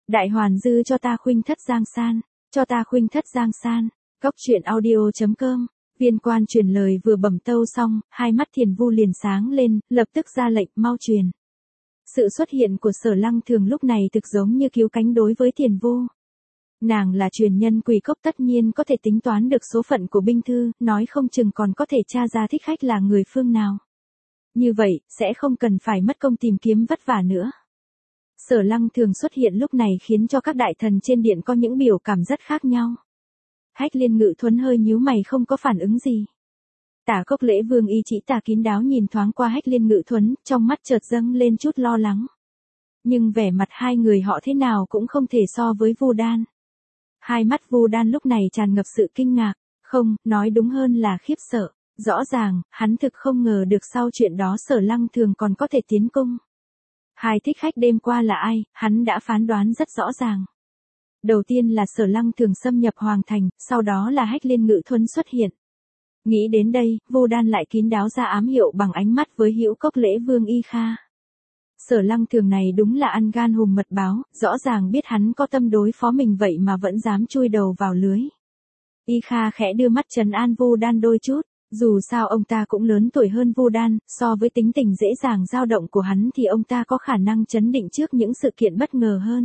Đại hoàn dư cho ta khuynh thất giang san, cho ta khuynh thất giang san. Cốc truyện audio.com. Viên quan truyền lời vừa bẩm tâu xong, hai mắt Thiền Vu liền sáng lên, lập tức ra lệnh mau truyền. Sự xuất hiện của Sở Lăng Thường lúc này thực giống như cứu cánh đối với Thiền Vu. Nàng là truyền nhân Quỷ Cốc tất nhiên có thể tính toán được số phận của binh thư, nói không chừng còn có thể tra ra thích khách là người phương nào. Như vậy, sẽ không cần phải mất công tìm kiếm vất vả nữa. Sở Lăng Thường xuất hiện lúc này khiến cho các đại thần trên điện có những biểu cảm rất khác nhau. Hách Liên Ngự Thuấn hơi nhíu mày không có phản ứng gì. Tả Cốc Lễ Vương y chỉ tà kín đáo nhìn thoáng qua Hách Liên Ngự Thuấn, trong mắt chợt dâng lên chút lo lắng. Nhưng vẻ mặt hai người họ thế nào cũng không thể so với Vu Đan. Hai mắt Vu Đan lúc này tràn ngập sự kinh ngạc, không, nói đúng hơn là khiếp sợ. Rõ ràng, hắn thực không ngờ được sau chuyện đó Sở Lăng Thường còn có thể tiến cung. Hai thích khách đêm qua là ai, hắn đã phán đoán rất rõ ràng. Đầu tiên là Sở Lăng Thường xâm nhập Hoàng Thành, sau đó là Hách Liên Ngự Thuấn xuất hiện. Nghĩ đến đây, Vu Đan lại kín đáo ra ám hiệu bằng ánh mắt với Hữu Cốc Lễ Vương Y Kha. Sở Lăng Thường này đúng là ăn gan hùm mật báo, rõ ràng biết hắn có tâm đối phó mình vậy mà vẫn dám chui đầu vào lưới. Y Kha khẽ đưa mắt trấn an Vu Đan đôi chút. Dù sao ông ta cũng lớn tuổi hơn Vu Đan, so với tính tình dễ dàng dao động của hắn thì ông ta có khả năng chấn định trước những sự kiện bất ngờ hơn.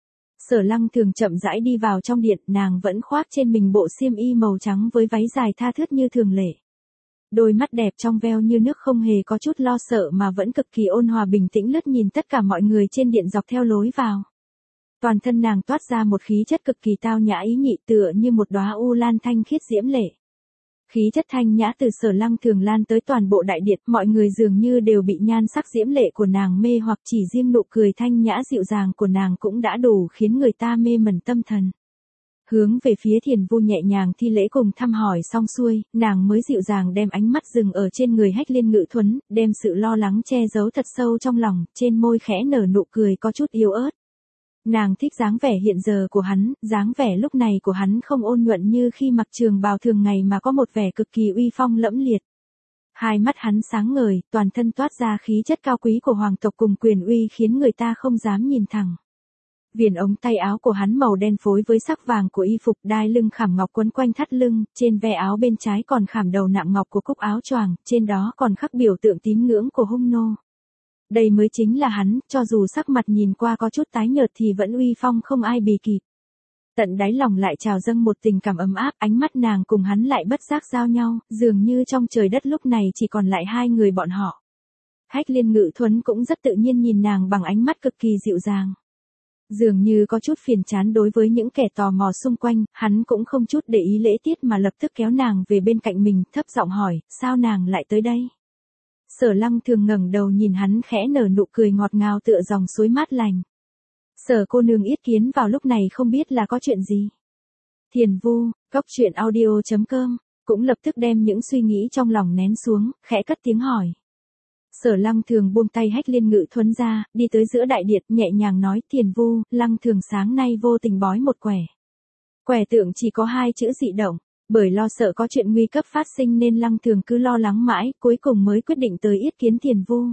Sở Lăng Thường chậm rãi đi vào trong điện, nàng vẫn khoác trên mình bộ xiêm y màu trắng với váy dài tha thướt như thường lệ. Đôi mắt đẹp trong veo như nước không hề có chút lo sợ mà vẫn cực kỳ ôn hòa bình tĩnh lướt nhìn tất cả mọi người trên điện dọc theo lối vào. Toàn thân nàng toát ra một khí chất cực kỳ tao nhã ý nhị tựa như một đóa u lan thanh khiết diễm lệ. Khí chất thanh nhã từ Sở Lăng Thường lan tới toàn bộ đại điện, mọi người dường như đều bị nhan sắc diễm lệ của nàng mê hoặc chỉ riêng nụ cười thanh nhã dịu dàng của nàng cũng đã đủ khiến người ta mê mẩn tâm thần. Hướng về phía Thiền Vu nhẹ nhàng thi lễ cùng thăm hỏi xong xuôi, nàng mới dịu dàng đem ánh mắt dừng ở trên người Hách Liên Ngự Thuấn, đem sự lo lắng che giấu thật sâu trong lòng, trên môi khẽ nở nụ cười có chút yếu ớt. Nàng thích dáng vẻ hiện giờ của hắn, dáng vẻ lúc này của hắn không ôn nhuận như khi mặc trường bào thường ngày mà có một vẻ cực kỳ uy phong lẫm liệt. Hai mắt hắn sáng ngời, toàn thân toát ra khí chất cao quý của hoàng tộc cùng quyền uy khiến người ta không dám nhìn thẳng. Viền ống tay áo của hắn màu đen phối với sắc vàng của y phục, đai lưng khảm ngọc quấn quanh thắt lưng, trên ve áo bên trái còn khảm đầu nạm ngọc của cúc áo choàng, trên đó còn khắc biểu tượng tín ngưỡng của Hung Nô. Đây mới chính là hắn, cho dù sắc mặt nhìn qua có chút tái nhợt thì vẫn uy phong không ai bì kịp. Tận đáy lòng lại trào dâng một tình cảm ấm áp, ánh mắt nàng cùng hắn lại bất giác giao nhau, dường như trong trời đất lúc này chỉ còn lại hai người bọn họ. Hách Liên Ngự Thuấn cũng rất tự nhiên nhìn nàng bằng ánh mắt cực kỳ dịu dàng. Dường như có chút phiền chán đối với những kẻ tò mò xung quanh, hắn cũng không chút để ý lễ tiết mà lập tức kéo nàng về bên cạnh mình, thấp giọng hỏi, sao nàng lại tới đây? Sở Lăng Thường ngẩng đầu nhìn hắn khẽ nở nụ cười ngọt ngào tựa dòng suối mát lành. Sở cô nương yết kiến vào lúc này không biết là có chuyện gì. Thiền Vu, Cốc truyện audio.com, cũng lập tức đem những suy nghĩ trong lòng nén xuống, khẽ cất tiếng hỏi. Sở Lăng Thường buông tay Hách Liên Ngự Thuấn ra, đi tới giữa đại điện, nhẹ nhàng nói, Thiền Vu, Lăng Thường sáng nay vô tình bói một quẻ. Quẻ tượng chỉ có hai chữ dị động. Bởi lo sợ có chuyện nguy cấp phát sinh nên Lăng Thường cứ lo lắng mãi, cuối cùng mới quyết định tới yết kiến Thiền Vu.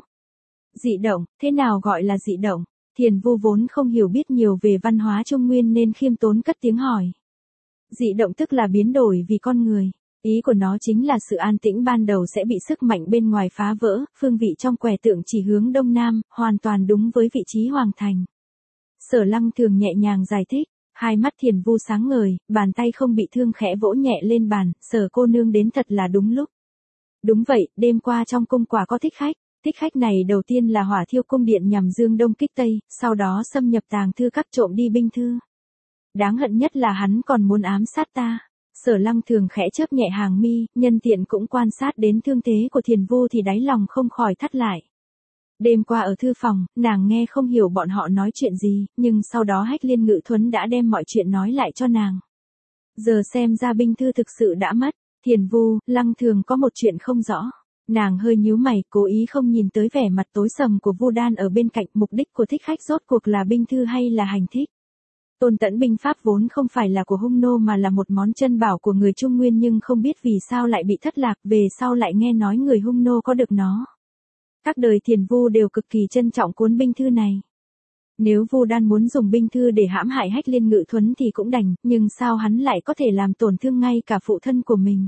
Dị động, thế nào gọi là dị động? Thiền Vu vốn không hiểu biết nhiều về văn hóa Trung Nguyên nên khiêm tốn cất tiếng hỏi. Dị động tức là biến đổi vì con người. Ý của nó chính là sự an tĩnh ban đầu sẽ bị sức mạnh bên ngoài phá vỡ, phương vị trong quẻ tượng chỉ hướng đông nam, hoàn toàn đúng với vị trí Hoàng Thành. Sở Lăng Thường nhẹ nhàng giải thích. Hai mắt Thiền Vu sáng ngời, bàn tay không bị thương khẽ vỗ nhẹ lên bàn, Sở cô nương đến thật là đúng lúc. Đúng vậy, đêm qua trong cung quả có thích khách này đầu tiên là Hỏa Thiêu cung điện nhằm dương đông kích tây, sau đó xâm nhập tàng thư các trộm đi binh thư. Đáng hận nhất là hắn còn muốn ám sát ta. Sở Lăng Thường khẽ chớp nhẹ hàng mi, nhân tiện cũng quan sát đến thương thế của Thiền Vu thì đáy lòng không khỏi thắt lại. Đêm qua ở thư phòng, nàng nghe không hiểu bọn họ nói chuyện gì, nhưng sau đó Hách Liên Ngự Thuấn đã đem mọi chuyện nói lại cho nàng. Giờ xem ra binh thư thực sự đã mất, Thiền Vu, Lăng Thường có một chuyện không rõ. Nàng hơi nhíu mày, cố ý không nhìn tới vẻ mặt tối sầm của Vu Đan ở bên cạnh, mục đích của thích khách rốt cuộc là binh thư hay là hành thích. Tôn Tẫn binh pháp vốn không phải là của Hung Nô mà là một món chân bảo của người Trung Nguyên nhưng không biết vì sao lại bị thất lạc, về sau lại nghe nói người Hung Nô có được nó. Các đời Thiền Vu đều cực kỳ trân trọng cuốn binh thư này. Nếu Vu Đan muốn dùng binh thư để hãm hại Hách Liên Ngự Thuấn thì cũng đành, nhưng sao hắn lại có thể làm tổn thương ngay cả phụ thân của mình?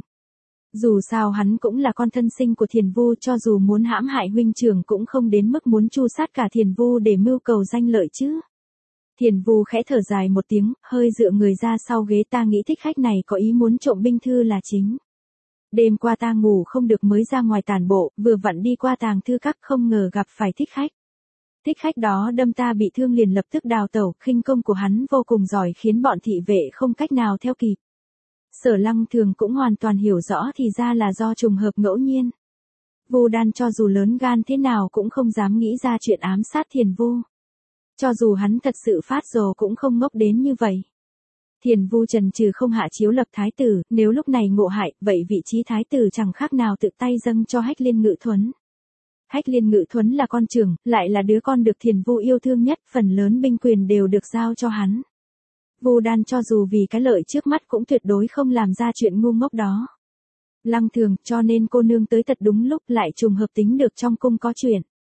Dù sao hắn cũng là con thân sinh của Thiền Vu, cho dù muốn hãm hại huynh trưởng cũng không đến mức muốn tru sát cả Thiền Vu để mưu cầu danh lợi chứ. Thiền Vu khẽ thở dài một tiếng, hơi dựa người ra sau ghế. Ta nghĩ Thích Khách này có ý muốn trộm binh thư là chính. Đêm qua ta ngủ không được mới ra ngoài tản bộ, vừa vặn đi qua tàng thư các không ngờ gặp phải Thích Khách. Thích Khách đó đâm ta bị thương liền lập tức đào tẩu, khinh công của hắn vô cùng giỏi khiến bọn thị vệ không cách nào theo kịp. Sở Lăng Thường cũng hoàn toàn hiểu rõ thì ra là do trùng hợp ngẫu nhiên. Vu Đan cho dù lớn gan thế nào cũng không dám nghĩ ra chuyện ám sát Thiền Vu. Cho dù hắn thật sự phát rồ cũng không ngốc đến như vậy. Thiền Vu chần chừ không hạ chiếu lập thái tử, nếu lúc này ngộ hại, vậy vị trí thái tử chẳng khác nào tự tay dâng cho Hách Liên Ngự Thuấn. Hách Liên Ngự Thuấn là con trưởng, lại là đứa con được Thiền Vu yêu thương nhất, phần lớn binh quyền đều được giao cho hắn. Vu Đan cho dù vì cái lợi trước mắt cũng tuyệt đối không làm ra chuyện ngu ngốc đó. Lăng Thường, cho nên cô nương tới thật đúng lúc, lại trùng hợp tính được trong cung có chuyện.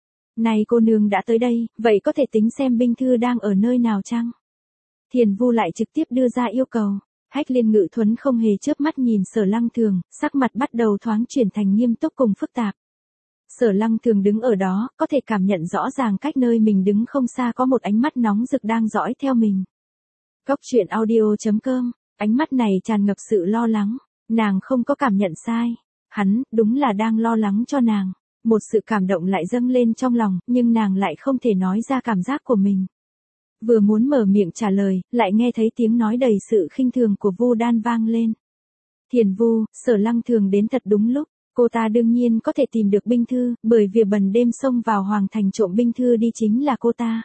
Này cô nương đã tới đây, vậy có thể tính xem binh thư đang ở nơi nào chăng? Thiền Vu lại trực tiếp đưa ra yêu cầu. Hách Liên Ngự Thuấn không hề chớp mắt nhìn Sở Lăng Thường, sắc mặt bắt đầu thoáng chuyển thành nghiêm túc cùng phức tạp. Sở Lăng Thường đứng ở đó, có thể cảm nhận rõ ràng cách nơi mình đứng không xa có một ánh mắt nóng rực đang dõi theo mình. Cốc truyện audio.com, ánh mắt này tràn ngập sự lo lắng, nàng không có cảm nhận sai. Hắn, đúng là đang lo lắng cho nàng. Một sự cảm động lại dâng lên trong lòng, nhưng nàng lại không thể nói ra cảm giác của mình. Vừa muốn mở miệng trả lời, lại nghe thấy tiếng nói đầy sự khinh thường của Vu Đan vang lên. Thiền Vu, Sở Lăng Thường đến thật đúng lúc, cô ta đương nhiên có thể tìm được binh thư, bởi vì bần đêm xông vào hoàng thành trộm binh thư đi chính là cô ta.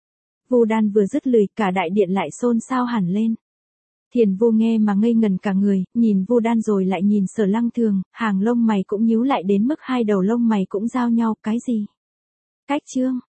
Vu Đan vừa dứt lời, cả đại điện lại xôn xao hẳn lên. Thiền Vu nghe mà ngây ngần cả người, nhìn Vu Đan rồi lại nhìn Sở Lăng Thường, hàng lông mày cũng nhíu lại đến mức hai đầu lông mày cũng giao nhau. Cái gì? Cách chương